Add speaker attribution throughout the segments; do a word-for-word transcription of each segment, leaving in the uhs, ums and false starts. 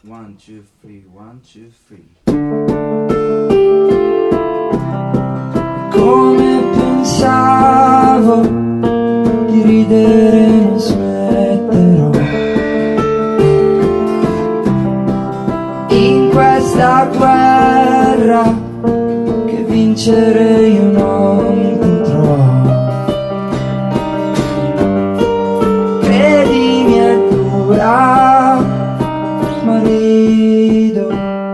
Speaker 1: One, two, three, one, two, three.
Speaker 2: Come pensavo di ridere non smetterò. In questa guerra che vincere io non potrò. Credimi è dura, ma rido.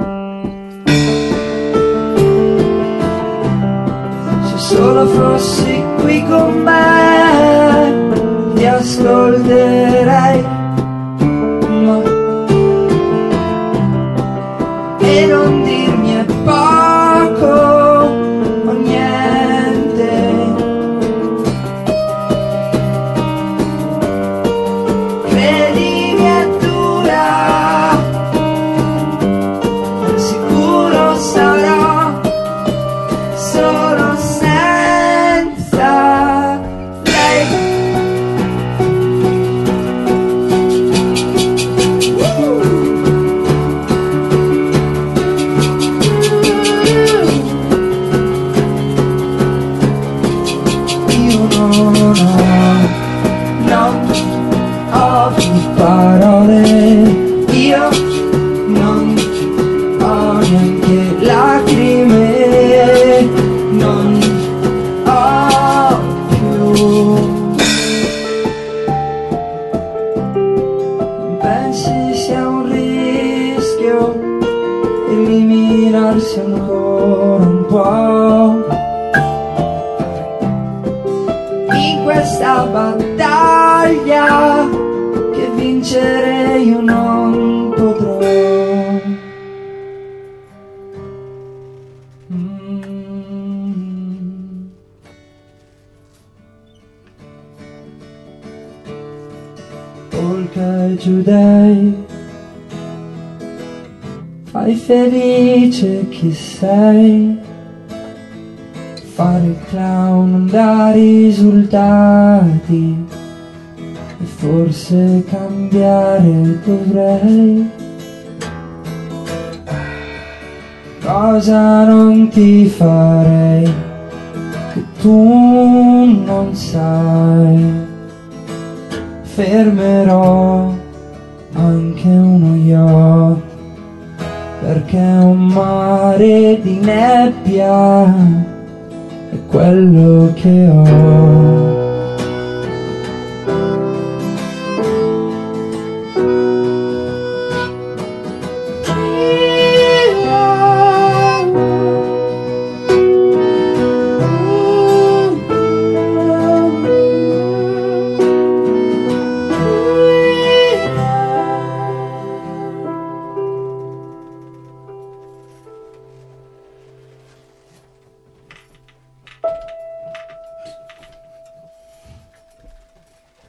Speaker 2: Se solo fossi qui con me ti ascolterei, ma e non dirmi è poco o niente. Credimi è dura, sicuro sarò solo senza lei. Io non ho, non ho più parole, io non ho neanche lacrime, non ho più. Pensi sia un rischio eliminarsi ancora un po' in questa battaglia che vincere io non potrò. Mm. Polka e giudei, fai felice chi sei. Fare il clown non dà risultati e forse cambiare dovrei. Cosa non ti farei che tu non sai? Fermerò anche uno yacht perché un mare di nebbia è quello che ho.